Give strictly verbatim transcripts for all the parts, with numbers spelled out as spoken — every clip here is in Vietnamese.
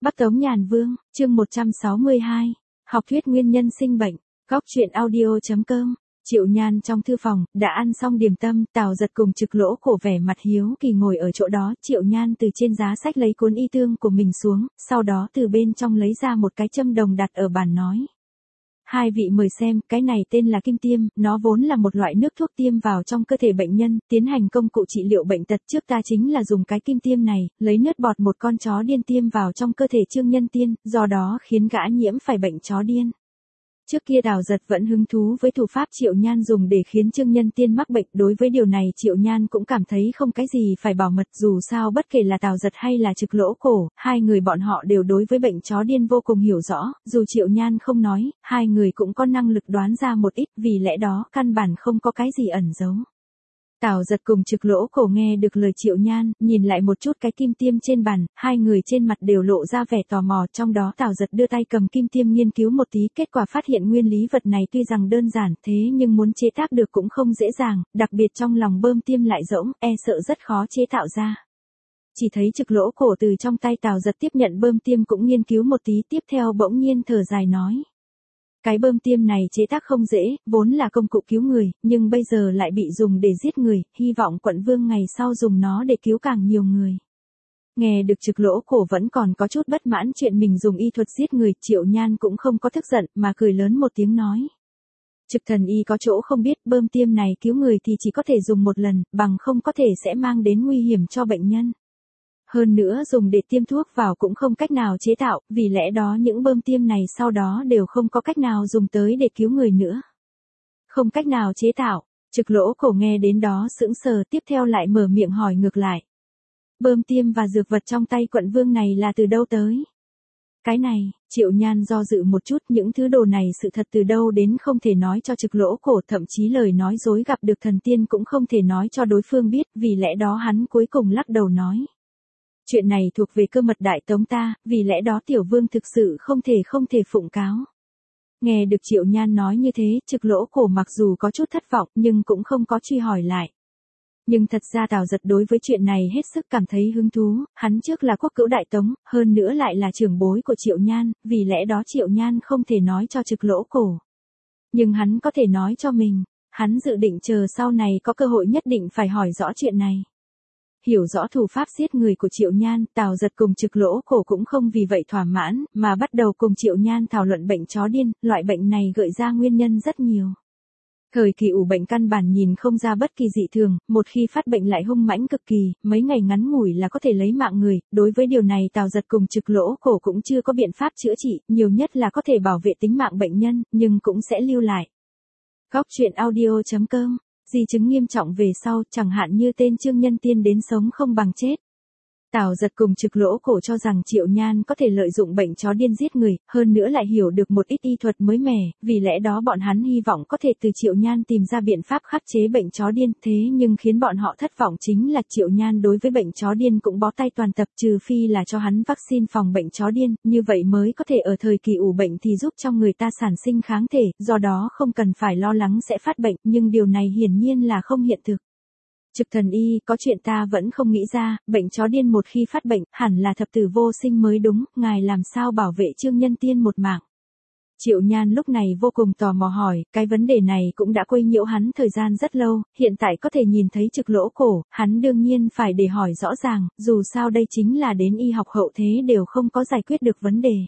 Bắc Tống Nhàn Vương, chương một trăm sáu mươi hai, học thuyết nguyên nhân sinh bệnh, góc truyện audio.com. Triệu Nhan trong thư phòng, đã ăn xong điểm tâm, Tào Giật cùng Trực Lỗ Cổ vẻ mặt hiếu kỳ ngồi ở chỗ đó, Triệu Nhan từ trên giá sách lấy cuốn y tương của mình xuống, sau đó từ bên trong lấy ra một cái châm đồng đặt ở bàn nói. Hai vị mời xem, cái này tên là kim tiêm, nó vốn là một loại nước thuốc tiêm vào trong cơ thể bệnh nhân, tiến hành công cụ trị liệu bệnh tật. Trước ta chính là dùng cái kim tiêm này, lấy nước bọt một con chó điên tiêm vào trong cơ thể Trương Nhân Tiên, do đó khiến gã nhiễm phải bệnh chó điên. Trước kia Tào Giật vẫn hứng thú với thủ pháp Triệu Nhan dùng để khiến Trương Nhân Tiên mắc bệnh, đối với điều này Triệu Nhan cũng cảm thấy không cái gì phải bảo mật, dù sao bất kể là Tào Giật hay là Trực Lỗ Cổ, hai người bọn họ đều đối với bệnh chó điên vô cùng hiểu rõ, dù Triệu Nhan không nói, hai người cũng có năng lực đoán ra một ít, vì lẽ đó căn bản không có cái gì ẩn giấu. Tào Giật cùng Trực Lỗ Cổ nghe được lời Triệu Nhan, nhìn lại một chút cái kim tiêm trên bàn, hai người trên mặt đều lộ ra vẻ tò mò, trong đó Tào Giật đưa tay cầm kim tiêm nghiên cứu một tí, kết quả phát hiện nguyên lý vật này tuy rằng đơn giản, thế nhưng muốn chế tác được cũng không dễ dàng, đặc biệt trong lòng bơm tiêm lại rỗng, e sợ rất khó chế tạo ra. Chỉ thấy Trực Lỗ Cổ từ trong tay Tào Giật tiếp nhận bơm tiêm cũng nghiên cứu một tí, tiếp theo bỗng nhiên thở dài nói. Cái bơm tiêm này chế tác không dễ, vốn là công cụ cứu người, nhưng bây giờ lại bị dùng để giết người, hy vọng quận vương ngày sau dùng nó để cứu càng nhiều người. Nghe được Trực Lỗ Cổ vẫn còn có chút bất mãn chuyện mình dùng y thuật giết người, Triệu Nhan cũng không có tức giận, mà cười lớn một tiếng nói. Trực thần y có chỗ không biết, bơm tiêm này cứu người thì chỉ có thể dùng một lần, bằng không có thể sẽ mang đến nguy hiểm cho bệnh nhân. Hơn nữa dùng để tiêm thuốc vào cũng không cách nào chế tạo, vì lẽ đó những bơm tiêm này sau đó đều không có cách nào dùng tới để cứu người nữa. Không cách nào chế tạo, Trực Lỗ Cổ nghe đến đó sững sờ, tiếp theo lại mở miệng hỏi ngược lại. Bơm tiêm và dược vật trong tay quận vương này là từ đâu tới? Cái này, Triệu Nhan do dự một chút, những thứ đồ này sự thật từ đâu đến không thể nói cho Trực Lỗ Cổ, thậm chí lời nói dối gặp được thần tiên cũng không thể nói cho đối phương biết, vì lẽ đó hắn cuối cùng lắc đầu nói. Chuyện này thuộc về cơ mật Đại Tống ta, vì lẽ đó tiểu vương thực sự không thể không thể phụng cáo. Nghe được Triệu Nhan nói như thế, Trực Lỗ Cổ mặc dù có chút thất vọng nhưng cũng không có truy hỏi lại. Nhưng thật ra Tào Giật đối với chuyện này hết sức cảm thấy hứng thú, hắn trước là quốc cữu Đại Tống, hơn nữa lại là trưởng bối của Triệu Nhan, vì lẽ đó Triệu Nhan không thể nói cho Trực Lỗ Cổ. Nhưng hắn có thể nói cho mình, hắn dự định chờ sau này có cơ hội nhất định phải hỏi rõ chuyện này. Hiểu rõ thủ pháp giết người của Triệu Nhan, Tào Giật cùng Trực Lỗ Cổ cũng không vì vậy thỏa mãn, mà bắt đầu cùng Triệu Nhan thảo luận bệnh chó điên, loại bệnh này gợi ra nguyên nhân rất nhiều. Thời kỳ ủ bệnh căn bản nhìn không ra bất kỳ dị thường, một khi phát bệnh lại hung mãnh cực kỳ, mấy ngày ngắn ngủi là có thể lấy mạng người, đối với điều này Tào Giật cùng Trực Lỗ Cổ cũng chưa có biện pháp chữa trị, nhiều nhất là có thể bảo vệ tính mạng bệnh nhân, nhưng cũng sẽ lưu lại. Góc truyện audio.com. Di chứng nghiêm trọng về sau, chẳng hạn như tên Trương Nhân Tiên đến sống không bằng chết. Tào Giật cùng Trực Lỗ Cổ cho rằng Triệu Nhan có thể lợi dụng bệnh chó điên giết người, hơn nữa lại hiểu được một ít y thuật mới mẻ, vì lẽ đó bọn hắn hy vọng có thể từ Triệu Nhan tìm ra biện pháp khắc chế bệnh chó điên, thế nhưng khiến bọn họ thất vọng chính là Triệu Nhan đối với bệnh chó điên cũng bó tay toàn tập, trừ phi là cho hắn vaccine phòng bệnh chó điên, như vậy mới có thể ở thời kỳ ủ bệnh thì giúp cho người ta sản sinh kháng thể, do đó không cần phải lo lắng sẽ phát bệnh, nhưng điều này hiển nhiên là không hiện thực. Trực thần y, có chuyện ta vẫn không nghĩ ra, bệnh chó điên một khi phát bệnh, hẳn là thập tử vô sinh mới đúng, ngài làm sao bảo vệ Trương Nhân Tiên một mạng? Triệu Nhan lúc này vô cùng tò mò hỏi, cái vấn đề này cũng đã quấy nhiễu hắn thời gian rất lâu, hiện tại có thể nhìn thấy Trực Lỗ Cổ, hắn đương nhiên phải để hỏi rõ ràng, dù sao đây chính là đến y học hậu thế đều không có giải quyết được vấn đề.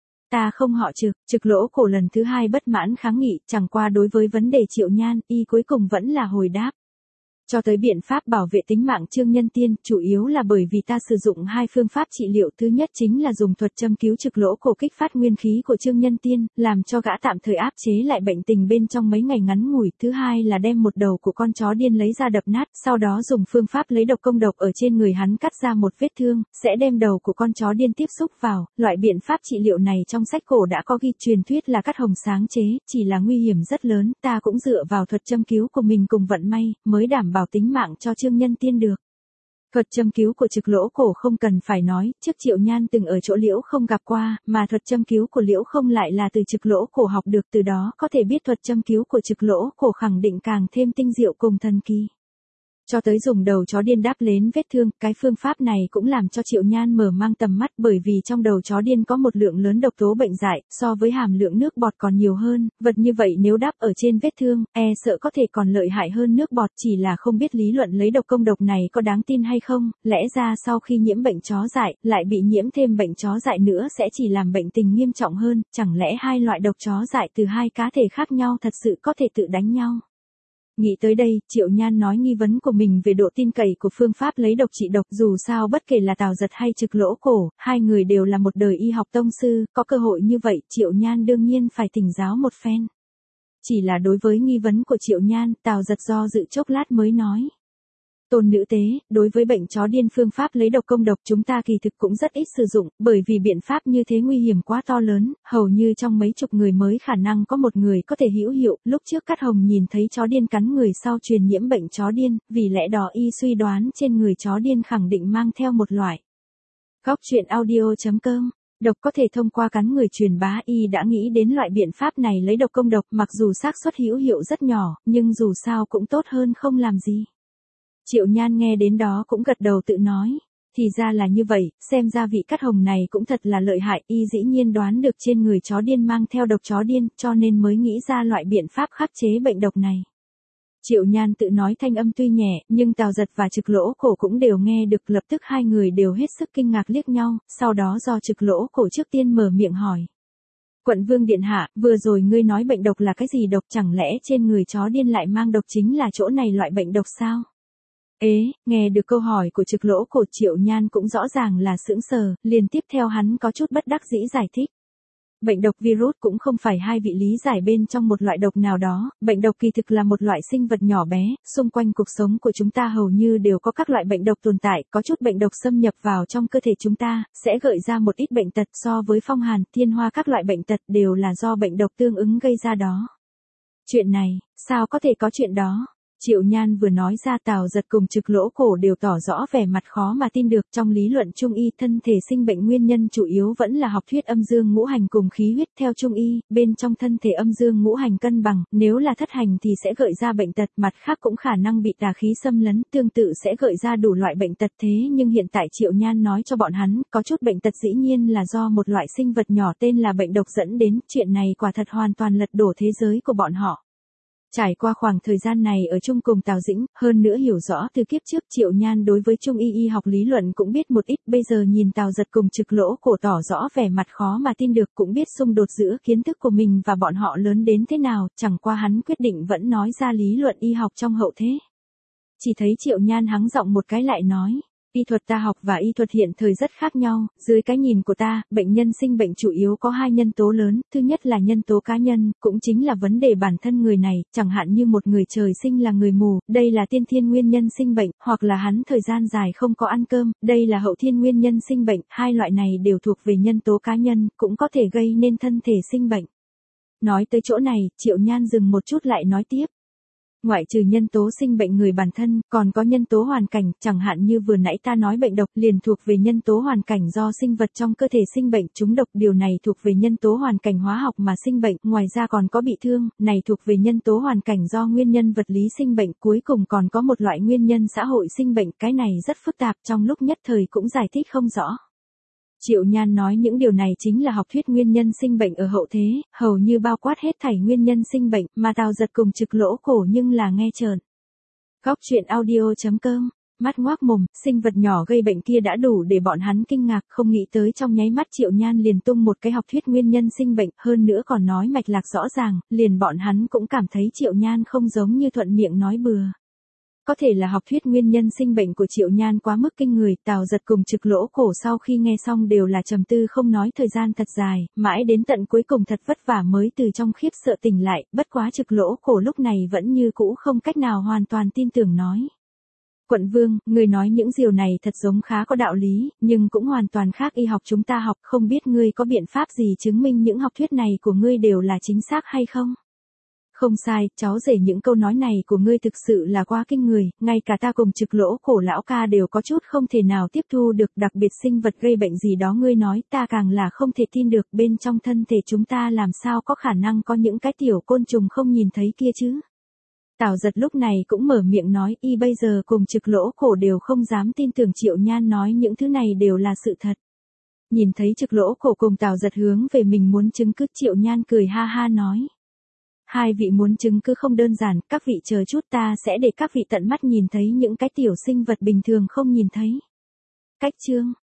Ta không họ Trực, Trực Lỗ Cổ lần thứ hai bất mãn kháng nghị, chẳng qua đối với vấn đề Triệu Nhan, y cuối cùng vẫn là hồi đáp. Cho tới biện pháp bảo vệ tính mạng Trương Nhân Tiên, chủ yếu là bởi vì ta sử dụng hai phương pháp trị liệu, thứ nhất chính là dùng thuật châm cứu Trực Lỗ Cổ kích phát nguyên khí của Trương Nhân Tiên, làm cho gã tạm thời áp chế lại bệnh tình bên trong mấy ngày ngắn ngủi, thứ hai là đem một đầu của con chó điên lấy ra đập nát, sau đó dùng phương pháp lấy độc công độc ở trên người hắn cắt ra một vết thương, sẽ đem đầu của con chó điên tiếp xúc vào, loại biện pháp trị liệu này trong sách cổ đã có ghi, truyền thuyết là cắt hồng sáng chế, chỉ là nguy hiểm rất lớn, ta cũng dựa vào thuật châm cứu của mình cùng vận may, mới đảm bảo bảo tính mạng cho Trương Nhân Tiên được. Thuật châm cứu của Trực Lỗ Cổ không cần phải nói, trước Triệu Nhan từng ở chỗ Liễu không gặp qua, mà thuật châm cứu của Liễu không lại là từ Trực Lỗ Cổ học được, từ đó có thể biết thuật châm cứu của Trực Lỗ Cổ khẳng định càng thêm tinh diệu cùng thần kỳ. Cho tới dùng đầu chó điên đắp lên vết thương, cái phương pháp này cũng làm cho Triệu Nhan mở mang tầm mắt bởi vì trong đầu chó điên có một lượng lớn độc tố bệnh dại, so với hàm lượng nước bọt còn nhiều hơn, vật như vậy nếu đắp ở trên vết thương, e sợ có thể còn lợi hại hơn nước bọt, chỉ là không biết lý luận lấy độc công độc này có đáng tin hay không, lẽ ra sau khi nhiễm bệnh chó dại, lại bị nhiễm thêm bệnh chó dại nữa sẽ chỉ làm bệnh tình nghiêm trọng hơn, chẳng lẽ hai loại độc chó dại từ hai cá thể khác nhau thật sự có thể tự đánh nhau. Nghĩ tới đây, Triệu Nhan nói nghi vấn của mình về độ tin cậy của phương pháp lấy độc trị độc, dù sao bất kể là Tào Giật hay Trực Lỗ Cổ, hai người đều là một đời y học tông sư, có cơ hội như vậy, Triệu Nhan đương nhiên phải thỉnh giáo một phen. Chỉ là đối với nghi vấn của Triệu Nhan, Tào Giật do dự chốc lát mới nói. Tôn nữ tế, đối với bệnh chó điên phương pháp lấy độc công độc chúng ta kỳ thực cũng rất ít sử dụng, bởi vì biện pháp như thế nguy hiểm quá to lớn, hầu như trong mấy chục người mới khả năng có một người có thể hữu hiệu, lúc trước Cát Hồng nhìn thấy chó điên cắn người sau truyền nhiễm bệnh chó điên, vì lẽ đó y suy đoán trên người chó điên khẳng định mang theo một loại. Góc truyện audio chấm com Độc có thể thông qua cắn người truyền bá, y đã nghĩ đến loại biện pháp này lấy độc công độc, mặc dù xác suất hữu hiệu rất nhỏ, nhưng dù sao cũng tốt hơn không làm gì. Triệu Nhan nghe đến đó cũng gật đầu tự nói, thì ra là như vậy, xem ra vị Cát Hồng này cũng thật là lợi hại, y dĩ nhiên đoán được trên người chó điên mang theo độc chó điên, cho nên mới nghĩ ra loại biện pháp khắc chế bệnh độc này. Triệu Nhan tự nói thanh âm tuy nhẹ, nhưng Tào Giật và Trực Lỗ Cổ cũng đều nghe được, lập tức hai người đều hết sức kinh ngạc liếc nhau, sau đó do Trực Lỗ Cổ trước tiên mở miệng hỏi. Quận Vương điện hạ, vừa rồi ngươi nói bệnh độc là cái gì độc, chẳng lẽ trên người chó điên lại mang độc chính là chỗ này loại bệnh độc sao? Ế, nghe được câu hỏi của Trực Lỗ Cổ, Triệu Nhan cũng rõ ràng là sững sờ, liền tiếp theo hắn có chút bất đắc dĩ giải thích. Bệnh độc virus cũng không phải hai vị lý giải bên trong một loại độc nào đó, bệnh độc kỳ thực là một loại sinh vật nhỏ bé, xung quanh cuộc sống của chúng ta hầu như đều có các loại bệnh độc tồn tại, có chút bệnh độc xâm nhập vào trong cơ thể chúng ta, sẽ gợi ra một ít bệnh tật, so với phong hàn, thiên hoa các loại bệnh tật đều là do bệnh độc tương ứng gây ra đó. Chuyện này, sao có thể có chuyện đó? Triệu Nhan vừa nói ra, Tào Giật cùng Trực Lỗ Cổ đều tỏ rõ vẻ mặt khó mà tin được, trong lý luận Trung y thân thể sinh bệnh nguyên nhân chủ yếu vẫn là học thuyết âm dương ngũ hành cùng khí huyết, theo Trung y, bên trong thân thể âm dương ngũ hành cân bằng, nếu là thất hành thì sẽ gợi ra bệnh tật, mặt khác cũng khả năng bị tà khí xâm lấn, tương tự sẽ gợi ra đủ loại bệnh tật, thế nhưng hiện tại Triệu Nhan nói cho bọn hắn, có chút bệnh tật dĩ nhiên là do một loại sinh vật nhỏ tên là bệnh độc dẫn đến, chuyện này quả thật hoàn toàn lật đổ thế giới của bọn họ. Trải qua khoảng thời gian này ở chung cùng Tào Dĩnh, hơn nữa hiểu rõ từ kiếp trước, Triệu Nhan đối với Trung y y học lý luận cũng biết một ít, bây giờ nhìn Tào Giật cùng Trực Lỗ Cổ tỏ rõ vẻ mặt khó mà tin được, cũng biết xung đột giữa kiến thức của mình và bọn họ lớn đến thế nào, chẳng qua hắn quyết định vẫn nói ra lý luận y học trong hậu thế. Chỉ thấy Triệu Nhan hắng giọng một cái lại nói. Y thuật ta học và y thuật hiện thời rất khác nhau, dưới cái nhìn của ta, bệnh nhân sinh bệnh chủ yếu có hai nhân tố lớn, thứ nhất là nhân tố cá nhân, cũng chính là vấn đề bản thân người này, chẳng hạn như một người trời sinh là người mù, đây là tiên thiên nguyên nhân sinh bệnh, hoặc là hắn thời gian dài không có ăn cơm, đây là hậu thiên nguyên nhân sinh bệnh, hai loại này đều thuộc về nhân tố cá nhân, cũng có thể gây nên thân thể sinh bệnh. Nói tới chỗ này, Triệu Nhan dừng một chút lại nói tiếp. Ngoại trừ nhân tố sinh bệnh người bản thân, còn có nhân tố hoàn cảnh, chẳng hạn như vừa nãy ta nói bệnh độc liền thuộc về nhân tố hoàn cảnh do sinh vật trong cơ thể sinh bệnh, trúng độc điều này thuộc về nhân tố hoàn cảnh hóa học mà sinh bệnh, ngoài ra còn có bị thương, này thuộc về nhân tố hoàn cảnh do nguyên nhân vật lý sinh bệnh, cuối cùng còn có một loại nguyên nhân xã hội sinh bệnh, cái này rất phức tạp, trong lúc nhất thời cũng giải thích không rõ. Triệu Nhan nói những điều này chính là học thuyết nguyên nhân sinh bệnh ở hậu thế, hầu như bao quát hết thảy nguyên nhân sinh bệnh, mà Tào Giật cùng Trực Lỗ Cổ nhưng là nghe trợn. Góc truyện audio chấm com Mắt ngoác mồm, sinh vật nhỏ gây bệnh kia đã đủ để bọn hắn kinh ngạc, không nghĩ tới trong nháy mắt Triệu Nhan liền tung một cái học thuyết nguyên nhân sinh bệnh, hơn nữa còn nói mạch lạc rõ ràng, liền bọn hắn cũng cảm thấy Triệu Nhan không giống như thuận miệng nói bừa. Có thể là học thuyết nguyên nhân sinh bệnh của Triệu Nhan quá mức kinh người, Tào Giật cùng Trực Lỗ Cổ sau khi nghe xong đều là trầm tư không nói thời gian thật dài, mãi đến tận cuối cùng thật vất vả mới từ trong khiếp sợ tỉnh lại, bất quá Trực Lỗ Cổ lúc này vẫn như cũ không cách nào hoàn toàn tin tưởng nói. Quận Vương, người nói những điều này thật giống khá có đạo lý, nhưng cũng hoàn toàn khác y học chúng ta học, không biết ngươi có biện pháp gì chứng minh những học thuyết này của ngươi đều là chính xác hay không? Không sai, cháu rể những câu nói này của ngươi thực sự là quá kinh người, ngay cả ta cùng Trực Lỗ Cổ lão ca đều có chút không thể nào tiếp thu được, đặc biệt sinh vật gây bệnh gì đó ngươi nói, ta càng là không thể tin được, bên trong thân thể chúng ta làm sao có khả năng có những cái tiểu côn trùng không nhìn thấy kia chứ. Tào giật lúc này cũng mở miệng nói, y bây giờ cùng Trực Lỗ Cổ đều không dám tin tưởng Triệu Nhan nói những thứ này đều là sự thật. Nhìn thấy Trực Lỗ Cổ cùng Tào giật hướng về mình muốn chứng cứ, Triệu Nhan cười ha ha nói. Hai vị muốn chứng cứ không đơn giản, các vị chờ chút ta sẽ để các vị tận mắt nhìn thấy những cái tiểu sinh vật bình thường không nhìn thấy. Cách chương